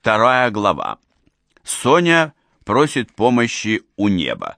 Вторая глава. Соня просит помощи у неба.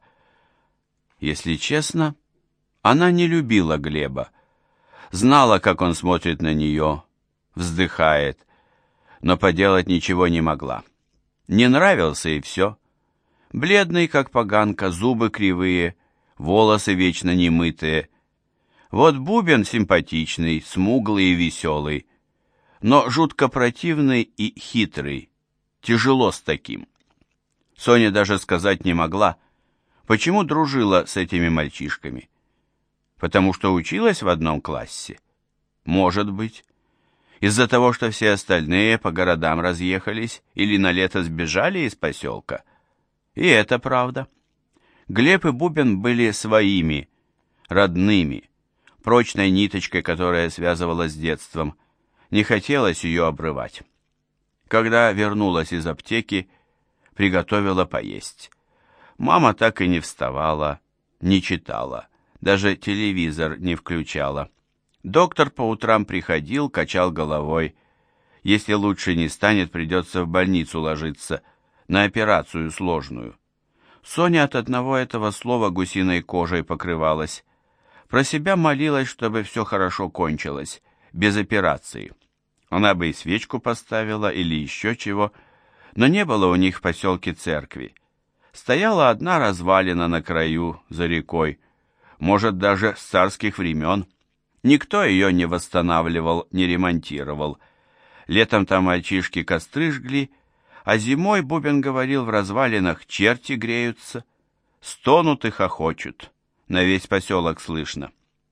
Если честно, она не любила Глеба. Знала, как он смотрит на нее, вздыхает, но поделать ничего не могла. Не нравился и все. Бледный, как поганка, зубы кривые, волосы вечно немытые. Вот Бубен симпатичный, смуглый и веселый, но жутко противный и хитрый. Тяжело с таким. Соня даже сказать не могла, почему дружила с этими мальчишками. Потому что училась в одном классе? Может быть. Из-за того, что все остальные по городам разъехались или на лето сбежали из поселка? И это правда. Глеб и Бубен были своими, родными, прочной ниточкой, которая связывала с детством. Не хотелось ее обрывать. Когда вернулась из аптеки, приготовила поесть. Мама так и не вставала, не читала, даже телевизор не включала. Доктор по утрам приходил, качал головой. Если лучше не станет, придется в больницу ложиться, на операцию сложную. Соня от одного этого слова гусиной кожей покрывалась. Про себя молилась, чтобы все хорошо кончилось, без операции. Она бы и свечку поставила или еще чего, но не было у них в поселке церкви. Стояла одна развалина на краю, за рекой, может, даже с царских времен. Никто ее не восстанавливал, не ремонтировал. Летом там мальчишки костры жгли, а зимой, Бубен говорил, в развалинах черти греются, стонут и хохочут. На весь поселок слышно.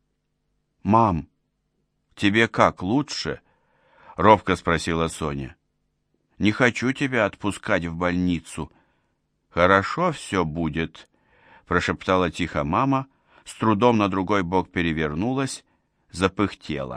«Мам, тебе как, лучше?» — робко спросила Соня. «Не хочу тебя отпускать в больницу». «Хорошо все будет», — прошептала тихо мама, с трудом на другой бок перевернулась, запыхтела.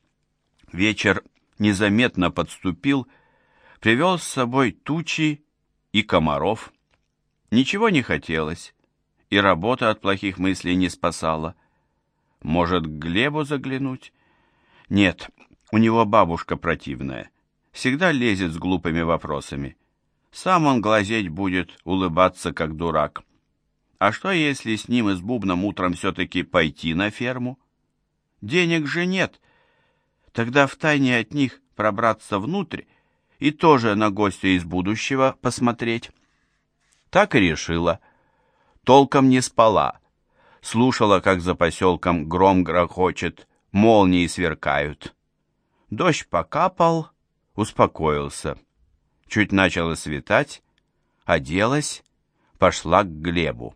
Вечер незаметно подступил, привел с собой тучи и комаров. Ничего не хотелось, и работа от плохих мыслей не спасала. Может, к Глебу заглянуть? Нет, у него бабушка противная, всегда лезет с глупыми вопросами. Сам он глазеть будет, улыбаться, как дурак. А что, если с ним и с Бубном утром все-таки пойти на ферму? Денег же нет. Тогда втайне от них пробраться внутрь и тоже на гостя из будущего посмотреть. Так и решила. Толком не спала. Слушала, как за поселком гром грохочет, молнии сверкают. Дождь покапал, успокоился. Чуть начало светать, оделась, пошла к Глебу.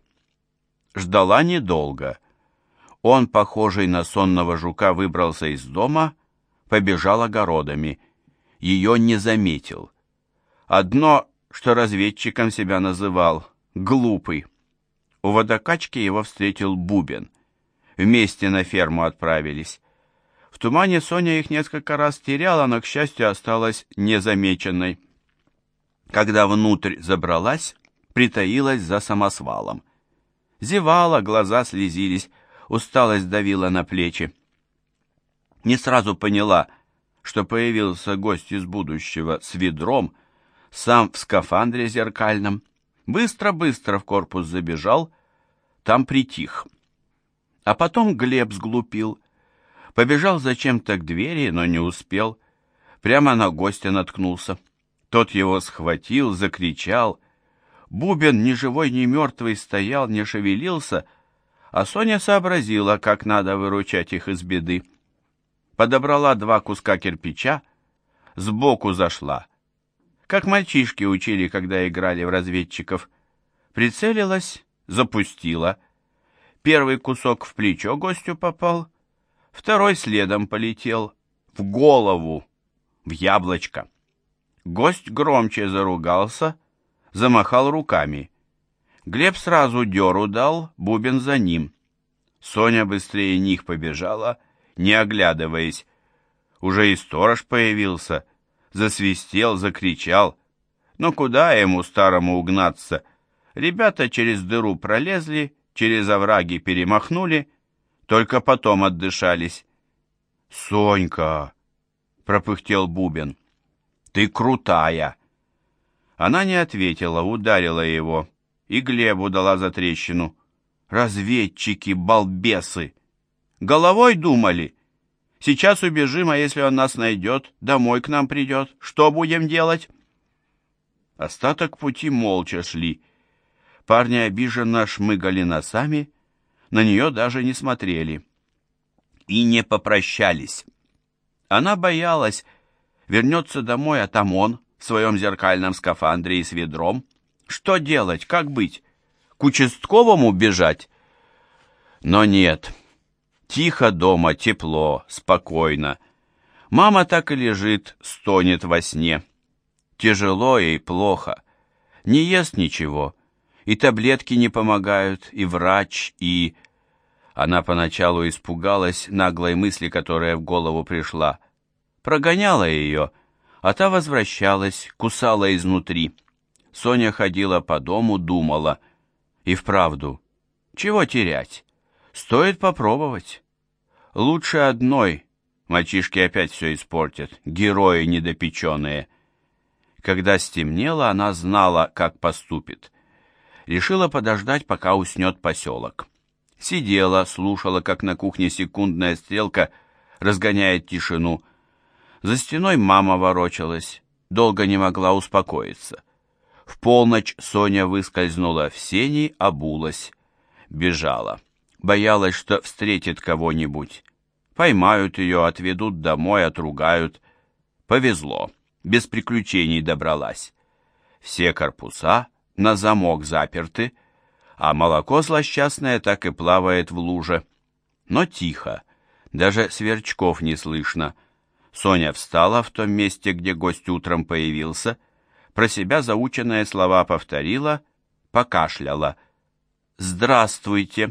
Ждала недолго. Он, похожий на сонного жука, выбрался из дома, побежал огородами. Ее не заметил. Одно, что разведчиком себя называл, глупый. У водокачки его встретил Бубен. Вместе на ферму отправились. В тумане Соня их несколько раз теряла, но, к счастью, осталась незамеченной. Когда внутрь забралась, притаилась за самосвалом. Зевала, глаза слезились, усталость давила на плечи. Не сразу поняла, что появился гость из будущего с ведром, сам в скафандре зеркальном. Быстро-быстро в корпус забежал, там притих. А потом Глеб сглупил. Побежал зачем-то к двери, но не успел. Прямо на гостя наткнулся. Тот его схватил, закричал. Бубен, ни живой, ни мертвый, стоял, не шевелился, а Соня сообразила, как надо выручать их из беды. Подобрала 2 куска кирпича, сбоку зашла, как мальчишки учили, когда играли в разведчиков. Прицелилась, запустила. Первый кусок в плечо гостю попал, второй следом полетел, в голову, в яблочко. Гость громче заругался, замахал руками. Глеб сразу дёру дал, Бубен за ним. Соня быстрее них побежала, не оглядываясь. Уже и сторож появился, засвистел, закричал. Но куда ему, старому, угнаться? Ребята через дыру пролезли, через овраги перемахнули, только потом отдышались. «Сонька!» — пропыхтел Бубен. «Ты крутая! Она не ответила, ударила его, и Глебу дала затрещину. Разведчики, балбесы! Головой думали? Сейчас убежим, а если он нас найдет, домой к нам придет, что будем делать? Остаток пути молча шли. Парни обиженно шмыгали носами, на нее даже не смотрели. И не попрощались. Она боялась, вернется домой, а там он в своем зеркальном скафандре и с ведром. Что делать, как быть? К участковому бежать? Но нет. Тихо дома, тепло, спокойно. Мама так и лежит, стонет во сне. Тяжело ей, плохо. Не ест ничего. И таблетки не помогают, и врач, и... Она поначалу испугалась наглой мысли, которая в голову пришла. Прогоняла ее, а та возвращалась, кусала изнутри. Соня ходила по дому, думала. И вправду, чего терять? Стоит попробовать. Лучше одной. Мальчишки опять все испортят, герои недопеченные. Когда стемнело, она знала, как поступит. Решила подождать, пока уснет поселок. Сидела, слушала, как на кухне секундная стрелка разгоняет тишину. За стеной мама ворочалась, долго не могла успокоиться. В полночь Соня выскользнула в сени, обулась. Бежала. Боялась, что встретит кого-нибудь. Поймают ее, отведут домой, отругают. Повезло, без приключений добралась. Все корпуса на замок заперты, а молоко злосчастное так и плавает в луже. Но тихо, даже сверчков не слышно. Соня встала в том месте, где гость утром появился, про себя заученные слова повторила, покашляла. «Здравствуйте!»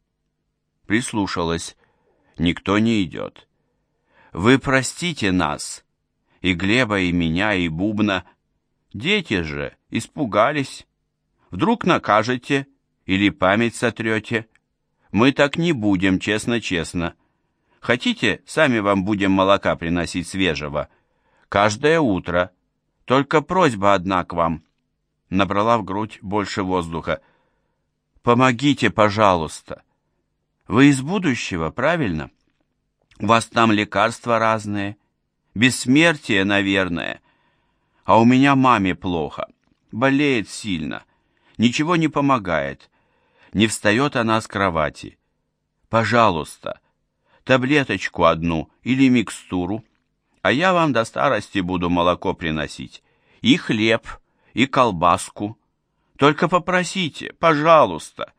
Прислушалась. Никто не идет. «Вы простите нас, и Глеба, и меня, и Бубна. Дети же испугались. Вдруг накажете или память сотрете? Мы так не будем, честно-честно. Хотите, сами вам будем молока приносить свежего? Каждое утро. Только просьба одна к вам». Набрала в грудь больше воздуха. «Помогите, пожалуйста. Вы из будущего, правильно? У вас там лекарства разные. Бессмертие, наверное. А у меня маме плохо. Болеет сильно. Ничего не помогает. Не встает она с кровати. Пожалуйста, таблеточку одну или микстуру, а я вам до старости буду молоко приносить. И хлеб, и колбаску. Только попросите, пожалуйста».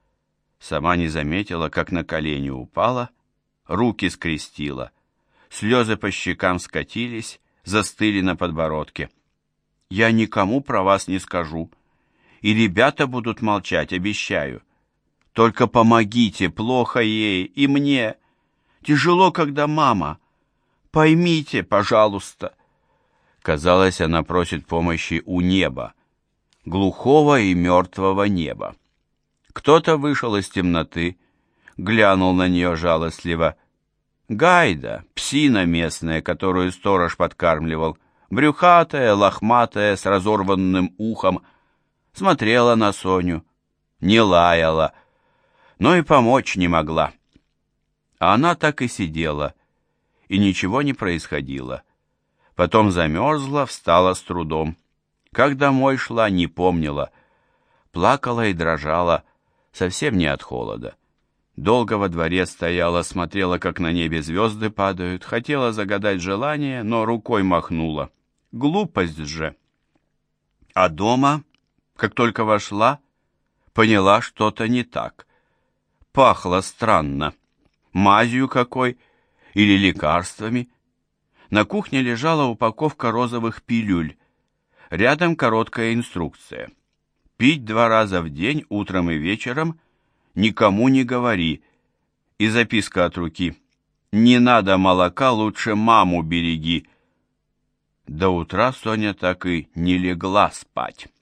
Сама не заметила, как на колени упала, руки скрестила. Слезы по щекам скатились, застыли на подбородке. «Я никому про вас не скажу. И ребята будут молчать, обещаю. Только помогите, плохо ей и мне. Тяжело, когда мама. Поймите, пожалуйста». Казалось, она просит помощи у неба, глухого и мертвого неба. Кто-то вышел из темноты, глянул на нее жалостливо. Гайда, псина местная, которую сторож подкармливал, брюхатая, лохматая, с разорванным ухом, смотрела на Соню, не лаяла, но и помочь не могла. А она так и сидела, и ничего не происходило. Потом замерзла, встала с трудом. Как домой шла, не помнила. Плакала и дрожала, совсем не от холода. Долго во дворе стояла, смотрела, как на небе звезды падают, хотела загадать желание, но рукой махнула. Глупость же. А дома, как только вошла, поняла, что-то не так. Пахло странно. Мазью какой или лекарствами. На кухне лежала упаковка розовых пилюль. Рядом короткая инструкция. Пить 2 раза в день, утром и вечером, никому не говори. И записка от руки. Не надо молока, лучше маму береги. До утра Соня так и не легла спать.